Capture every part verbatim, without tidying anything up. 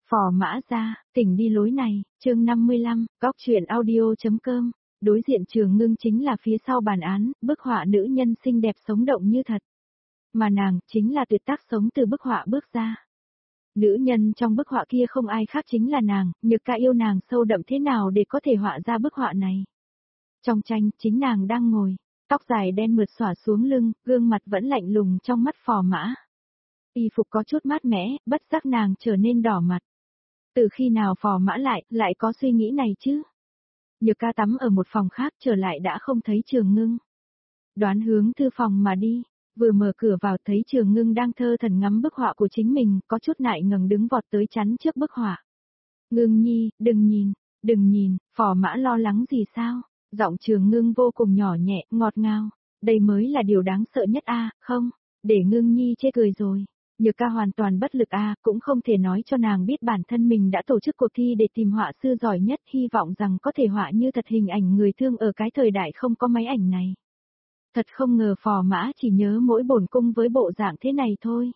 Phò Mã Gia, tỉnh đi lối này, chương năm mươi lăm, góc truyện audio.com, đối diện Trường Ngưng chính là phía sau bàn án, bức họa nữ nhân xinh đẹp sống động như thật. Mà nàng, chính là tuyệt tác sống từ bức họa bước ra. Nữ nhân trong bức họa kia không ai khác chính là nàng, Nhược Ca yêu nàng sâu đậm thế nào để có thể họa ra bức họa này. Trong tranh, chính nàng đang ngồi, tóc dài đen mượt xõa xuống lưng, gương mặt vẫn lạnh lùng trong mắt Phò Mã. Y phục có chút mát mẻ, bất giác nàng trở nên đỏ mặt. Từ khi nào Phò Mã lại, lại có suy nghĩ này chứ? Nhược Ca tắm ở một phòng khác trở lại đã không thấy Trường Ngưng. Đoán hướng thư phòng mà đi, vừa mở cửa vào thấy Trường Ngưng đang thơ thần ngắm bức họa của chính mình, có chút nại ngần đứng vọt tới chắn trước bức họa. Ngưng nhi, đừng nhìn, đừng nhìn, Phò Mã lo lắng gì sao? Giọng Trường Ngưng vô cùng nhỏ nhẹ, ngọt ngào, đây mới là điều đáng sợ nhất a, không, để Ngưng nhi chê cười rồi. Nhược Ca hoàn toàn bất lực a, cũng không thể nói cho nàng biết bản thân mình đã tổ chức cuộc thi để tìm họa sư giỏi nhất, hy vọng rằng có thể họa như thật hình ảnh người thương ở cái thời đại không có máy ảnh này. Thật không ngờ Phò Mã chỉ nhớ mỗi bổn cung với bộ dạng thế này thôi.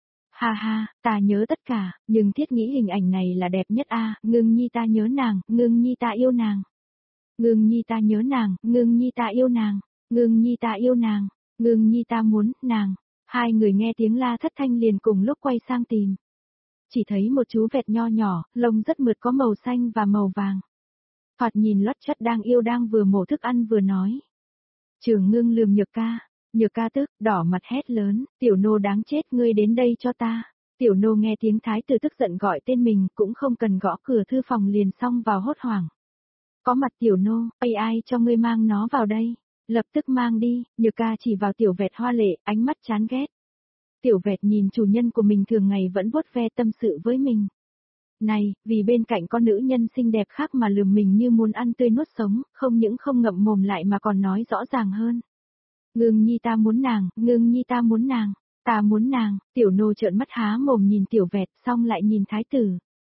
Ha ha, ta nhớ tất cả, nhưng thiết nghĩ hình ảnh này là đẹp nhất a, Ngưng nhi ta nhớ nàng, Ngưng nhi ta yêu nàng. Ngưng nhi ta nhớ nàng, Ngưng nhi ta yêu nàng, Ngưng nhi ta yêu nàng, Ngưng nhi ta muốn, nàng. Hai người nghe tiếng la thất thanh liền cùng lúc quay sang tìm. Chỉ thấy một chú vẹt nho nhỏ, lông rất mượt có màu xanh và màu vàng. Thoạt nhìn lót chất đang yêu đang vừa mổ thức ăn vừa nói. Trường Ngưng lườm Nhược Ca, Nhược Ca tức, đỏ mặt hét lớn, tiểu nô đáng chết, ngươi đến đây cho ta. Tiểu nô nghe tiếng thái tử tức giận gọi tên mình, cũng không cần gõ cửa thư phòng liền xông vào hốt hoảng. Có mặt tiểu nô, ai ai cho ngươi mang nó vào đây. Lập tức mang đi, Nhược Ca chỉ vào tiểu vẹt hoa lệ, ánh mắt chán ghét. Tiểu vẹt nhìn chủ nhân của mình thường ngày vẫn vuốt ve tâm sự với mình. Này, vì bên cạnh con nữ nhân xinh đẹp khác mà lườm mình như muốn ăn tươi nuốt sống, không những không ngậm mồm lại mà còn nói rõ ràng hơn. Ngưng nhi ta muốn nàng, Ngưng nhi ta muốn nàng, ta muốn nàng, tiểu nô trợn mắt há mồm nhìn tiểu vẹt xong lại nhìn thái tử.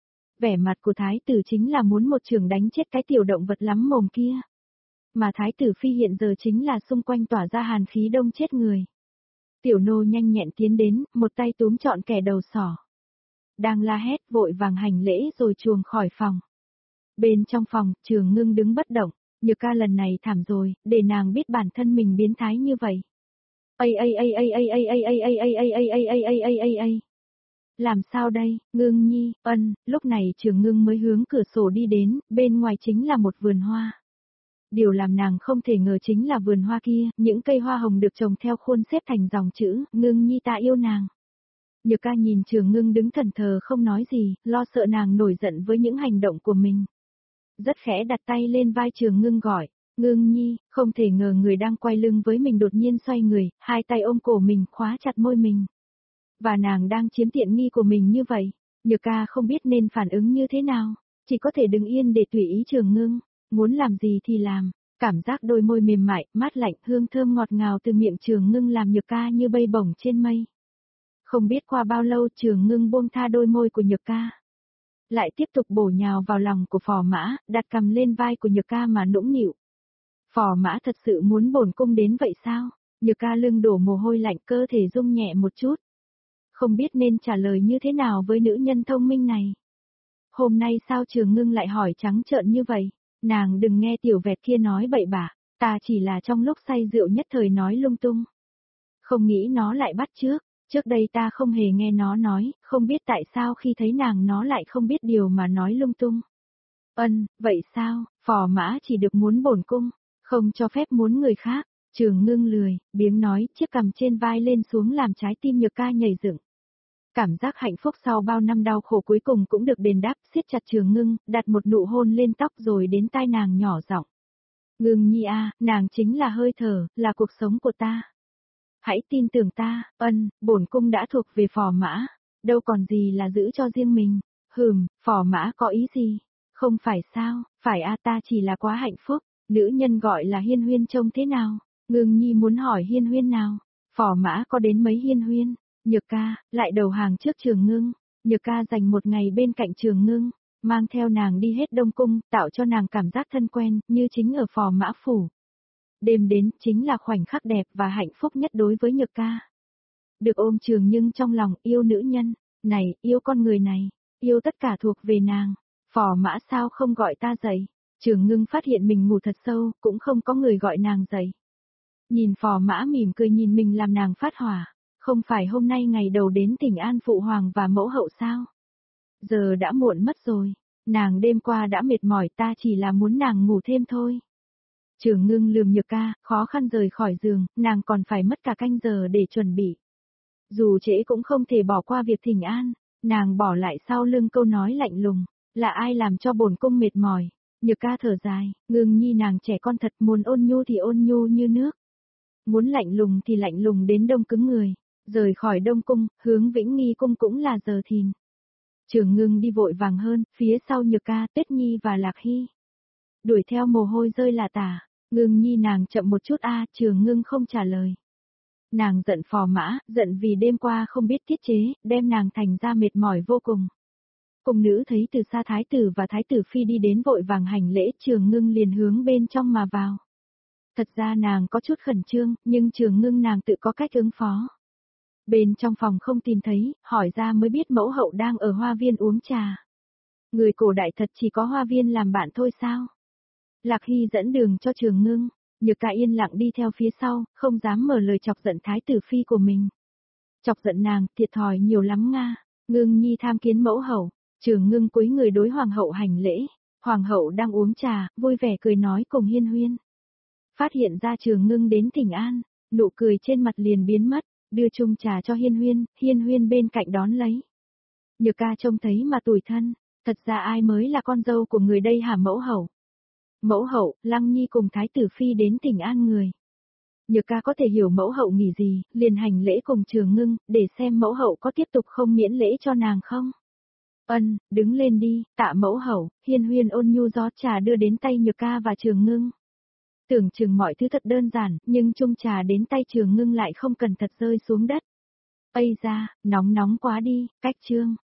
Vẻ mặt của thái tử chính là muốn một trường đánh chết cái tiểu động vật lắm mồm kia. Mà thái tử phi hiện giờ chính là xung quanh tỏa ra hàn khí đông chết người. Tiểu nô nhanh nhẹn tiến đến, một tay túm trọn kẻ đầu sỏ. Đang la hét vội vàng hành lễ rồi chuồng khỏi phòng. Bên trong phòng, Trường Ngưng đứng bất động, Nhược Ca lần này thảm rồi, để nàng biết bản thân mình biến thái như vậy. Ây ây ây ây ây ây ây ây ây ây ây ây ây ây ây ây ây ây. Làm sao đây, Ngưng nhi, ân, lúc này Trường Ngưng mới hướng cửa sổ đi đến, bên ngoài chính là một vườn hoa. Điều làm nàng không thể ngờ chính là vườn hoa kia, những cây hoa hồng được trồng theo khuôn xếp thành dòng chữ, Ngưng nhi ta yêu nàng. Nhược Ca nhìn Trường Ngưng đứng thẫn thờ không nói gì, lo sợ nàng nổi giận với những hành động của mình. Rất khẽ đặt tay lên vai Trường Ngưng gọi, Ngưng nhi, không thể ngờ người đang quay lưng với mình đột nhiên xoay người, hai tay ôm cổ mình khóa chặt môi mình. Và nàng đang chiếm tiện nghi của mình như vậy, Nhược Ca không biết nên phản ứng như thế nào, chỉ có thể đứng yên để tùy ý Trường Ngưng. Muốn làm gì thì làm, cảm giác đôi môi mềm mại, mát lạnh, hương thơm ngọt ngào từ miệng Trường Ngưng làm Nhược Ca như bay bổng trên mây. Không biết qua bao lâu Trường Ngưng buông tha đôi môi của Nhược Ca. Lại tiếp tục bổ nhào vào lòng của Phò Mã, đặt cằm lên vai của Nhược Ca mà nũng nịu. Phò Mã thật sự muốn bổn cung đến vậy sao? Nhược Ca lưng đổ mồ hôi lạnh, cơ thể rung nhẹ một chút. Không biết nên trả lời như thế nào với nữ nhân thông minh này. Hôm nay sao Trường Ngưng lại hỏi trắng trợn như vậy? Nàng đừng nghe tiểu vẹt kia nói bậy bạ, ta chỉ là trong lúc say rượu nhất thời nói lung tung. Không nghĩ nó lại bắt trước, trước đây ta không hề nghe nó nói, không biết tại sao khi thấy nàng nó lại không biết điều mà nói lung tung. Ân, vậy sao, Phò Mã chỉ được muốn bổn cung, không cho phép muốn người khác. Trường Ngưng lười, biếng nói, chiếc cằm trên vai lên xuống làm trái tim Nhược Ca nhảy dựng. Cảm giác hạnh phúc sau bao năm đau khổ cuối cùng cũng được đền đáp, siết chặt Trường Ngưng, đặt một nụ hôn lên tóc rồi đến tai nàng nhỏ giọng. Ngưng nhi a, nàng chính là hơi thở, là cuộc sống của ta. Hãy tin tưởng ta, ân, bổn cung đã thuộc về Phò Mã, đâu còn gì là giữ cho riêng mình. Hừm, Phò Mã có ý gì? Không phải sao, phải a, ta chỉ là quá hạnh phúc, nữ nhân gọi là hiên huyên trông thế nào? Ngưng nhi muốn hỏi hiên huyên nào? Phò Mã có đến mấy hiên huyên? Nhược Ca, lại đầu hàng trước Trường Ngưng. Nhược Ca dành một ngày bên cạnh Trường Ngưng, mang theo nàng đi hết Đông Cung, tạo cho nàng cảm giác thân quen, như chính ở Phò Mã Phủ. Đêm đến, chính là khoảnh khắc đẹp và hạnh phúc nhất đối với Nhược Ca. Được ôm Trường Ngưng trong lòng, yêu nữ nhân, này, yêu con người này, yêu tất cả thuộc về nàng. Phò mã sao không gọi ta dậy? Trường Ngưng phát hiện mình ngủ thật sâu, cũng không có người gọi nàng dậy. Nhìn phò mã mỉm cười nhìn mình làm nàng phát hỏa. Không phải hôm nay ngày đầu đến Tỉnh An phụ hoàng và mẫu hậu sao? Giờ đã muộn mất rồi. Nàng đêm qua đã mệt mỏi, ta chỉ là muốn nàng ngủ thêm thôi. Trường Ngưng lườm Nhược Ca, khó khăn rời khỏi giường, nàng còn phải mất cả canh giờ để chuẩn bị. Dù trễ cũng không thể bỏ qua việc thỉnh an, nàng bỏ lại sau lưng câu nói lạnh lùng, là ai làm cho bổn cung mệt mỏi. Nhược Ca thở dài, Ngưng nhi nàng trẻ con thật, muốn ôn nhu thì ôn nhu như nước. Muốn lạnh lùng thì lạnh lùng đến đông cứng người. Rời khỏi Đông Cung, hướng Vĩnh Nghi Cung cũng là giờ thìn. Trường Ngưng đi vội vàng hơn, phía sau Nhược Ca, Tuyết Nhi và Lạc Hy. Đuổi theo mồ hôi rơi là tả, Ngưng nhi nàng chậm một chút a, Trường Ngưng không trả lời. Nàng giận phò mã, giận vì đêm qua không biết tiết chế, đem nàng thành ra mệt mỏi vô cùng. Cung nữ thấy từ xa thái tử và thái tử phi đi đến vội vàng hành lễ, Trường Ngưng liền hướng bên trong mà vào. Thật ra nàng có chút khẩn trương, nhưng Trường Ngưng nàng tự có cách ứng phó. Bên trong phòng không tìm thấy, hỏi ra mới biết mẫu hậu đang ở hoa viên uống trà. Người cổ đại thật chỉ có hoa viên làm bạn thôi sao? Lạc Hy dẫn đường cho Trường Ngưng, Nhược Ca yên lặng đi theo phía sau, không dám mở lời chọc giận thái tử phi của mình. Chọc giận nàng, thiệt thòi nhiều lắm nga. Ngưng nhi tham kiến mẫu hậu, Trường Ngưng cúi người đối hoàng hậu hành lễ. Hoàng hậu đang uống trà, vui vẻ cười nói cùng Hiên Huyên. Phát hiện ra Trường Ngưng đến Thỉnh An, nụ cười trên mặt liền biến mất. Đưa chung trà cho Hiên Huyên, Hiên Huyên bên cạnh đón lấy. Nhược Ca trông thấy mà tủi thân, thật ra ai mới là con dâu của người đây hả mẫu hậu? Mẫu hậu, Lăng Nhi cùng Thái tử Phi đến Thỉnh An người. Nhược Ca có thể hiểu mẫu hậu nghĩ gì, liền hành lễ cùng Trường Ngưng, để xem mẫu hậu có tiếp tục không miễn lễ cho nàng không? Ân, đứng lên đi, tạ mẫu hậu, Hiên Huyên ôn nhu rót trà đưa đến tay Nhược Ca và Trường Ngưng. Tưởng chừng mọi thứ thật đơn giản, nhưng chung trà đến tay Trường Ngưng lại không cần thật rơi xuống đất. Ây da, nóng nóng quá đi, cách trương.